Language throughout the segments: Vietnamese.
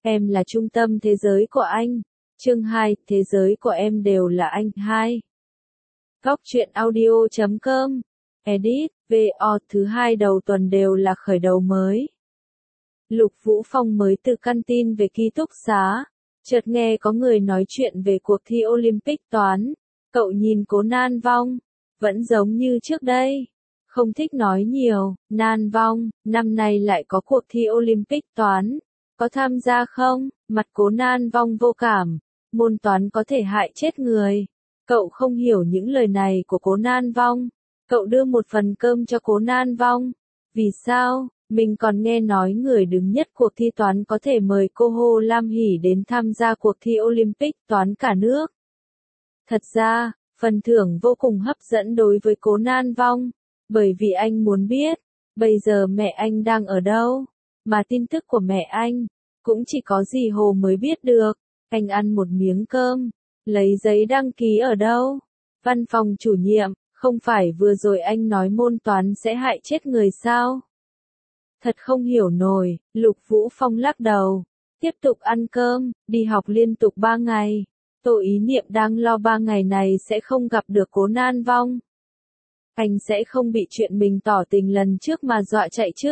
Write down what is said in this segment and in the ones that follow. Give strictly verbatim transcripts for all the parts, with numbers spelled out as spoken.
Em là trung tâm thế giới của anh. Chương hai, thế giới của em đều là anh. hai. Góc truyện audio chấm com. Edit, vê o thứ hai đầu tuần đều là khởi đầu mới. Lục Vũ Phong mới từ căn tin về ký túc xá, chợt nghe có người nói chuyện về cuộc thi Olympic toán. Cậu nhìn Cố Nan Vong, vẫn giống như trước đây, không thích nói nhiều. Nan Vong, năm nay lại có cuộc thi Olympic toán, có tham gia không? Mặt Cố Nan Vong vô cảm, môn toán có thể hại chết người. Cậu không hiểu những lời này của Cố Nan Vong. Cậu đưa một phần cơm cho Cố Nan Vong. Vì sao? Mình còn nghe nói người đứng nhất cuộc thi toán có thể mời cô Hồ Lam Hỷ đến tham gia cuộc thi Olympic toán cả nước. Thật ra, phần thưởng vô cùng hấp dẫn đối với Cố Nan Vong, bởi vì anh muốn biết, bây giờ mẹ anh đang ở đâu, mà tin tức của mẹ anh, cũng chỉ có dì Hồ mới biết được. Anh ăn một miếng cơm, lấy giấy đăng ký ở đâu? Văn phòng chủ nhiệm, không phải vừa rồi anh nói môn toán sẽ hại chết người sao? Thật không hiểu nổi. Lục Vũ Phong lắc đầu, tiếp tục ăn cơm, đi học liên tục ba ngày. Tô Ý Niệm đang lo ba ngày này sẽ không gặp được Cố Nan Vong. Anh sẽ không bị chuyện mình tỏ tình lần trước mà dọa chạy chứ?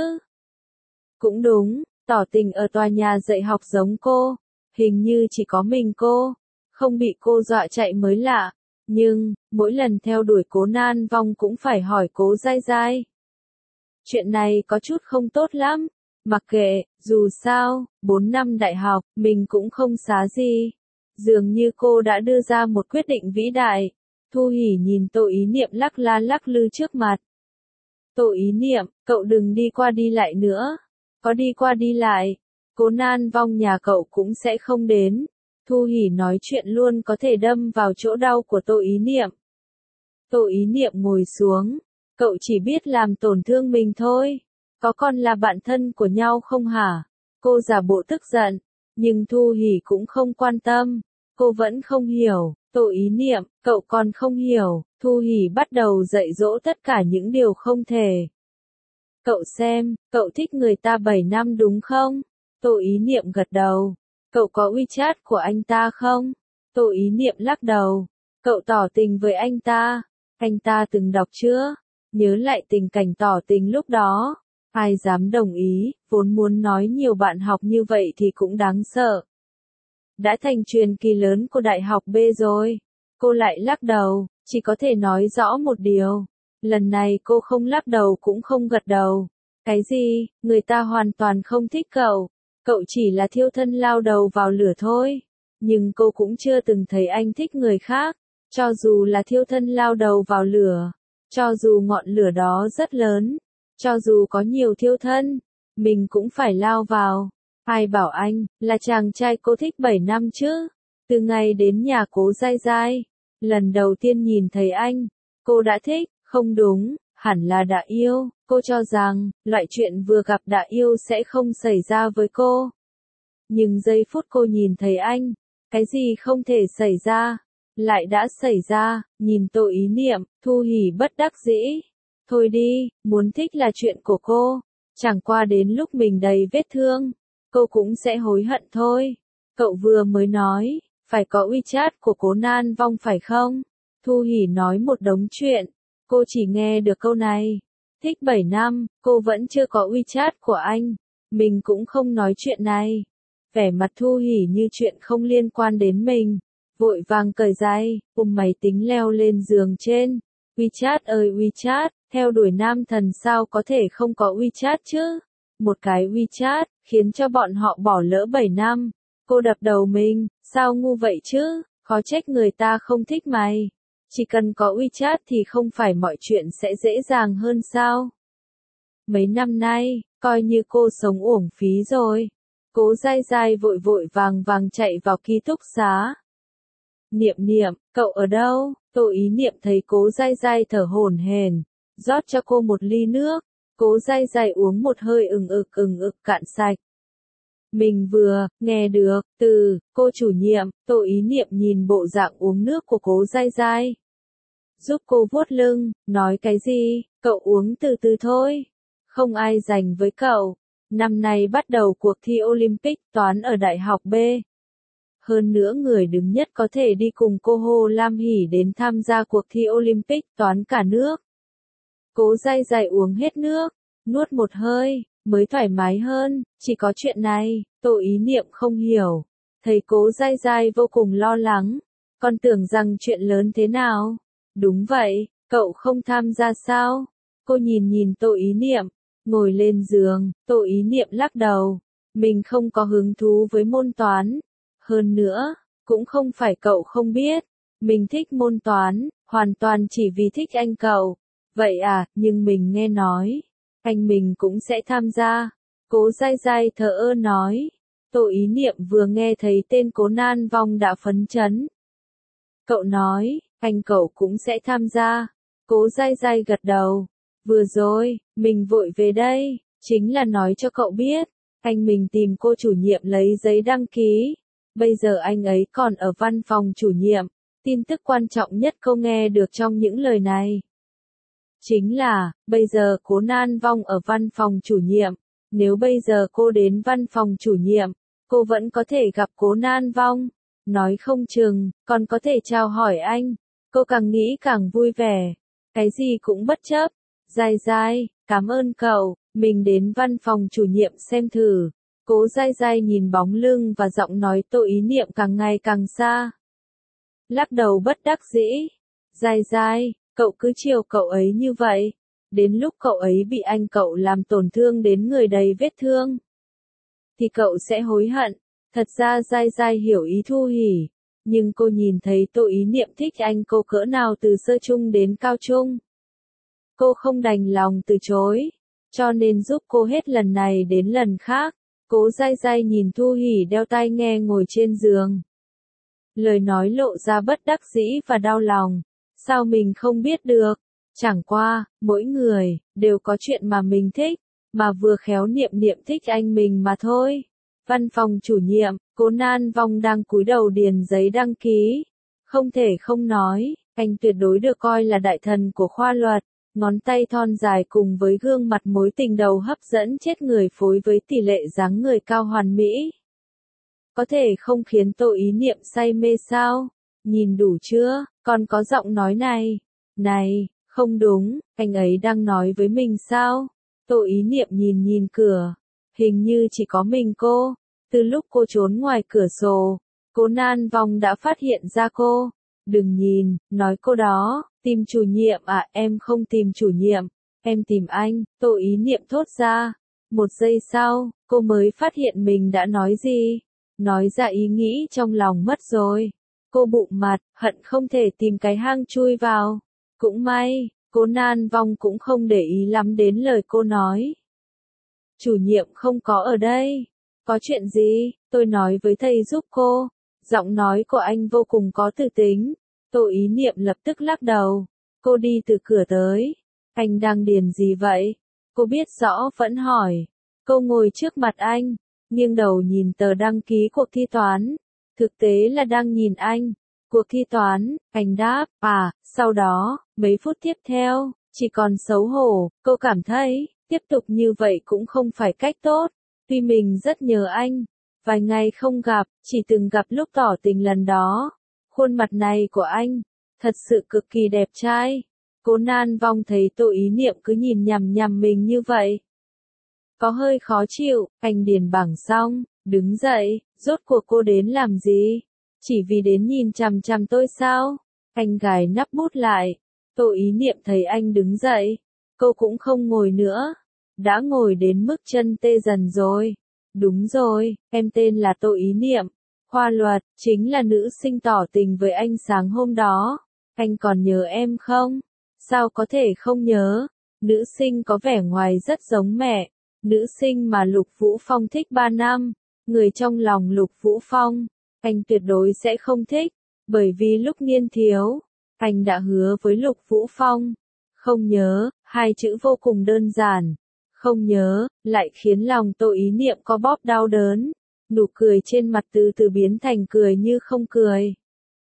Cũng đúng, tỏ tình ở tòa nhà dạy học giống cô, hình như chỉ có mình cô, không bị cô dọa chạy mới lạ. Nhưng, mỗi lần theo đuổi Cố Nan Vong cũng phải hỏi Cố Giai Giai. Chuyện này có chút không tốt lắm. Mặc kệ, dù sao, bốn năm đại học, mình cũng không xá gì. Dường như cô đã đưa ra một quyết định vĩ đại. Thu Hỉ nhìn Tô Ý Niệm lắc la lắc lư trước mặt. Tô Ý Niệm, cậu đừng đi qua đi lại nữa. Có đi qua đi lại, Cố Nan Vong nhà cậu cũng sẽ không đến. Thu Hỉ nói chuyện luôn có thể đâm vào chỗ đau của Tô Ý Niệm. Tô Ý Niệm ngồi xuống. Cậu chỉ biết làm tổn thương mình thôi. Có còn là bạn thân của nhau không hả? Cô giả bộ tức giận. Nhưng Thu Hỉ cũng không quan tâm. Cô vẫn không hiểu. Tô Ý Niệm, cậu còn không hiểu. Thu Hỉ bắt đầu dạy dỗ tất cả những điều không thể. Cậu xem, cậu thích người ta bảy năm đúng không? Tô Ý Niệm gật đầu. Cậu có WeChat của anh ta không? Tô Ý Niệm lắc đầu. Cậu tỏ tình với anh ta. Anh ta từng đọc chưa? Nhớ lại tình cảnh tỏ tình lúc đó. Ai dám đồng ý, vốn muốn nói nhiều bạn học như vậy thì cũng đáng sợ. Đã thành truyền kỳ lớn của đại học B rồi. Cô lại lắc đầu, chỉ có thể nói rõ một điều. Lần này cô không lắc đầu cũng không gật đầu. Cái gì, người ta hoàn toàn không thích cậu. Cậu chỉ là thiêu thân lao đầu vào lửa thôi. Nhưng cô cũng chưa từng thấy anh thích người khác. Cho dù là thiêu thân lao đầu vào lửa. Cho dù ngọn lửa đó rất lớn. Cho dù có nhiều thiêu thân. Mình cũng phải lao vào. Ai bảo anh, là chàng trai cô thích bảy năm chứ? Từ ngày đến nhà Cố Giai Giai. Lần đầu tiên nhìn thấy anh. Cô đã thích, không đúng, hẳn là đã yêu. Cô cho rằng, loại chuyện vừa gặp đã yêu sẽ không xảy ra với cô. Nhưng giây phút cô nhìn thấy anh, cái gì không thể xảy ra, lại đã xảy ra. Nhìn Tô Ý Niệm, Thu Hỉ bất đắc dĩ. Thôi đi, muốn thích là chuyện của cô. Chẳng qua đến lúc mình đầy vết thương, cô cũng sẽ hối hận thôi. Cậu vừa mới nói, phải có WeChat của Cố Nan Vong phải không? Thu Hỉ nói một đống chuyện. Cô chỉ nghe được câu này. Thích bảy năm, cô vẫn chưa có WeChat của anh. Mình cũng không nói chuyện này. Vẻ mặt Thu Hỉ như chuyện không liên quan đến mình. Vội vàng cởi giày, ôm máy tính leo lên giường trên. WeChat ơi WeChat, theo đuổi nam thần sao có thể không có WeChat chứ? Một cái WeChat, khiến cho bọn họ bỏ lỡ bảy năm. Cô đập đầu mình, sao ngu vậy chứ? Khó trách người ta không thích mày. Chỉ cần có WeChat thì không phải mọi chuyện sẽ dễ dàng hơn sao? Mấy năm nay, coi như cô sống uổng phí rồi. Cố Giai Giai vội vội vàng vàng chạy vào ký túc xá. Niệm Niệm, cậu ở đâu? Tô Ý Niệm thấy Cố Giai Giai thở hổn hển, rót cho cô một ly nước. Cố Giai Giai uống một hơi ừng ực ừng ực cạn sạch. Mình vừa nghe được từ cô chủ nhiệm. Tô Ý Niệm nhìn bộ dạng uống nước của Cố Giai Giai, giúp cô vuốt lưng, nói cái gì? Cậu uống từ từ thôi, không ai giành với cậu. Năm nay bắt đầu cuộc thi Olympic toán ở Đại học B. Hơn nữa người đứng nhất có thể đi cùng cô Hồ Lam Hỷ đến tham gia cuộc thi Olympic toán cả nước. Cố day day uống hết nước, nuốt một hơi, mới thoải mái hơn, chỉ có chuyện này, Tô Ý Niệm không hiểu. Thấy Cố day day vô cùng lo lắng, con tưởng rằng chuyện lớn thế nào. Đúng vậy, cậu không tham gia sao? Cô nhìn nhìn Tô Ý Niệm, ngồi lên giường, Tô Ý Niệm lắc đầu. Mình không có hứng thú với môn toán. Hơn nữa, cũng không phải cậu không biết. Mình thích môn toán, hoàn toàn chỉ vì thích anh cậu. Vậy à, nhưng mình nghe nói, anh mình cũng sẽ tham gia. Cố day day thờ ơ nói. Tô Ý Niệm vừa nghe thấy tên Cố Nan Vong đã phấn chấn. Cậu nói, anh cậu cũng sẽ tham gia. Cố day day gật đầu. Vừa rồi, mình vội về đây, chính là nói cho cậu biết. Anh mình tìm cô chủ nhiệm lấy giấy đăng ký. Bây giờ anh ấy còn ở văn phòng chủ nhiệm. Tin tức quan trọng nhất cô nghe được trong những lời này chính là, bây giờ Cố Nan Vong ở văn phòng chủ nhiệm. Nếu bây giờ cô đến văn phòng chủ nhiệm, cô vẫn có thể gặp Cố Nan Vong. Nói không chừng, còn có thể chào hỏi anh. Cô càng nghĩ càng vui vẻ. Cái gì cũng bất chấp. Day day, cảm ơn cậu, mình đến văn phòng chủ nhiệm xem thử. Cố day day nhìn bóng lưng và giọng nói Tô Ý Niệm càng ngày càng xa. Lắc đầu bất đắc dĩ. Day day, cậu cứ chiều cậu ấy như vậy. Đến lúc cậu ấy bị anh cậu làm tổn thương đến người đầy vết thương, thì cậu sẽ hối hận. Thật ra day day hiểu ý Thu Hỷ. Nhưng cô nhìn thấy Tô Ý Niệm thích anh cô cỡ nào từ sơ trung đến cao trung. Cô không đành lòng từ chối. Cho nên giúp cô hết lần này đến lần khác. Cố day day nhìn Thu Hỷ đeo tai nghe ngồi trên giường. Lời nói lộ ra bất đắc dĩ và đau lòng. Sao mình không biết được? Chẳng qua, mỗi người, đều có chuyện mà mình thích. Mà vừa khéo Niệm Niệm thích anh mình mà thôi. Văn phòng chủ nhiệm, Cố Nan Vong đang cúi đầu điền giấy đăng ký. Không thể không nói, anh tuyệt đối được coi là đại thần của khoa luật. Ngón tay thon dài cùng với gương mặt mối tình đầu hấp dẫn chết người phối với tỷ lệ dáng người cao hoàn mỹ. Có thể không khiến Tô Ý Niệm say mê sao? Nhìn đủ chưa? Còn có giọng nói này. Này, không đúng, anh ấy đang nói với mình sao? Tô Ý Niệm nhìn nhìn cửa. Hình như chỉ có mình cô. Từ lúc cô trốn ngoài cửa sổ, Cố Nan Vong đã phát hiện ra cô. Đừng nhìn, nói cô đó, tìm chủ nhiệm à? Em không tìm chủ nhiệm, em tìm anh. Tô Ý Niệm thốt ra. Một giây sau, cô mới phát hiện mình đã nói gì. Nói ra ý nghĩ trong lòng mất rồi. Cô bụng mặt, hận không thể tìm cái hang chui vào. Cũng may, Cố Nan Vong cũng không để ý lắm đến lời cô nói. Chủ nhiệm không có ở đây. Có chuyện gì? Tôi nói với thầy giúp cô. Giọng nói của anh vô cùng có tự tính. Tô Ý Niệm lập tức lắc đầu. Cô đi từ cửa tới. Anh đang điền gì vậy? Cô biết rõ vẫn hỏi. Cô ngồi trước mặt anh, nghiêng đầu nhìn tờ đăng ký cuộc thi toán. Thực tế là đang nhìn anh. Cuộc thi toán, anh đáp, à, sau đó, mấy phút tiếp theo, chỉ còn xấu hổ. Cô cảm thấy, tiếp tục như vậy cũng không phải cách tốt. Tuy mình rất nhớ anh. Vài ngày không gặp, chỉ từng gặp lúc tỏ tình lần đó. Khuôn mặt này của anh, thật sự cực kỳ đẹp trai. Cố Nan Vong thấy Tô Ý Niệm cứ nhìn nhằm nhằm mình như vậy. Có hơi khó chịu, anh điền bảng xong, đứng dậy, rốt cuộc cô đến làm gì? Chỉ vì đến nhìn chằm chằm tôi sao? Anh gài nắp bút lại. Tô Ý Niệm thấy anh đứng dậy. Cô cũng không ngồi nữa. Đã ngồi đến mức chân tê dần rồi. Đúng rồi, em tên là Tô Ý Niệm. Khoa luật, chính là nữ sinh tỏ tình với anh sáng hôm đó. Anh còn nhớ em không? Sao có thể không nhớ? Nữ sinh có vẻ ngoài rất giống mẹ. Nữ sinh mà Lục Vũ Phong thích ba năm. Người trong lòng Lục Vũ Phong, anh tuyệt đối sẽ không thích. Bởi vì lúc niên thiếu, anh đã hứa với Lục Vũ Phong. Không nhớ, hai chữ vô cùng đơn giản. Không nhớ, lại khiến lòng Tô Ý Niệm có bóp đau đớn. Nụ cười trên mặt từ từ biến thành cười như không cười.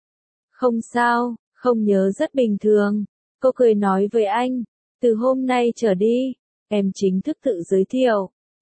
Không sao, không nhớ rất bình thường. Cô cười nói với anh. Từ hôm nay trở đi, em chính thức tự giới thiệu.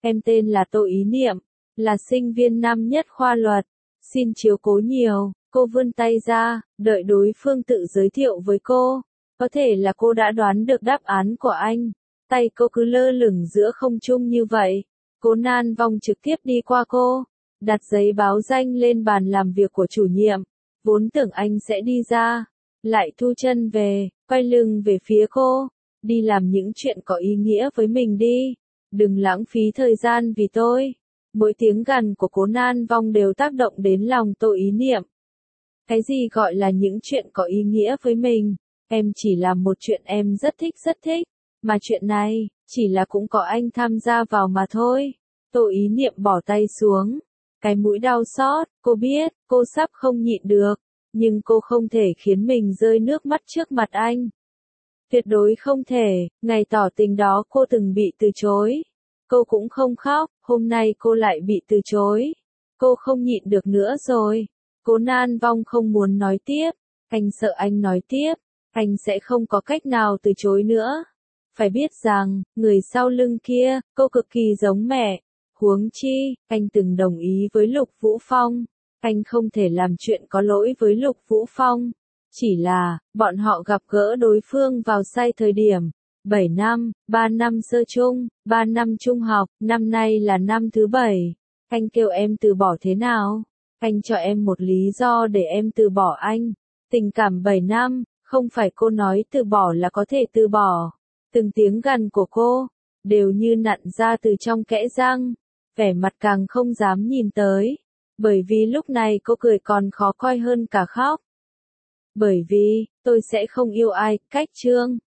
em tên là Tô Ý Niệm, là sinh viên năm nhất khoa luật, xin chiếu cố nhiều. Cô vươn tay ra, đợi đối phương tự giới thiệu với cô. Có thể là cô đã đoán được đáp án của anh. Tay cô cứ lơ lửng giữa không trung như vậy. Cố Nan Vong trực tiếp đi qua cô, đặt giấy báo danh lên bàn làm việc của chủ nhiệm. Vốn tưởng anh sẽ đi ra, lại thu chân về, quay lưng về phía cô. Đi làm những chuyện có ý nghĩa với mình đi. Đừng lãng phí thời gian vì tôi. Mỗi tiếng gằn của Cố Nan Vong đều tác động đến lòng Tô Ý Niệm. Cái gì gọi là những chuyện có ý nghĩa với mình? Em chỉ làm một chuyện em rất thích rất thích. Mà chuyện này, chỉ là cũng có anh tham gia vào mà thôi. Tô Ý Niệm bỏ tay xuống. Cái mũi đau xót, cô biết, cô sắp không nhịn được. Nhưng cô không thể khiến mình rơi nước mắt trước mặt anh. Tuyệt đối không thể, ngày tỏ tình đó cô từng bị từ chối. Cô cũng không khóc, hôm nay cô lại bị từ chối. Cô không nhịn được nữa rồi. Cố Nan Vong không muốn nói tiếp. Anh sợ anh nói tiếp, anh sẽ không có cách nào từ chối nữa. Phải biết rằng, người sau lưng kia, cô cực kỳ giống mẹ. Huống chi, anh từng đồng ý với Lục Vũ Phong. Anh không thể làm chuyện có lỗi với Lục Vũ Phong. Chỉ là, bọn họ gặp gỡ đối phương vào sai thời điểm. bảy năm, ba năm sơ trung, ba năm trung học, năm nay là năm thứ bảy. Anh kêu em từ bỏ thế nào? Anh cho em một lý do để em từ bỏ anh. Tình cảm bảy năm, không phải cô nói từ bỏ là có thể từ bỏ. Từng tiếng gằn của cô, đều như nặn ra từ trong kẽ răng. Vẻ mặt càng không dám nhìn tới. Bởi vì lúc này cô cười còn khó coi hơn cả khóc. Bởi vì, tôi sẽ không yêu ai, cách chương.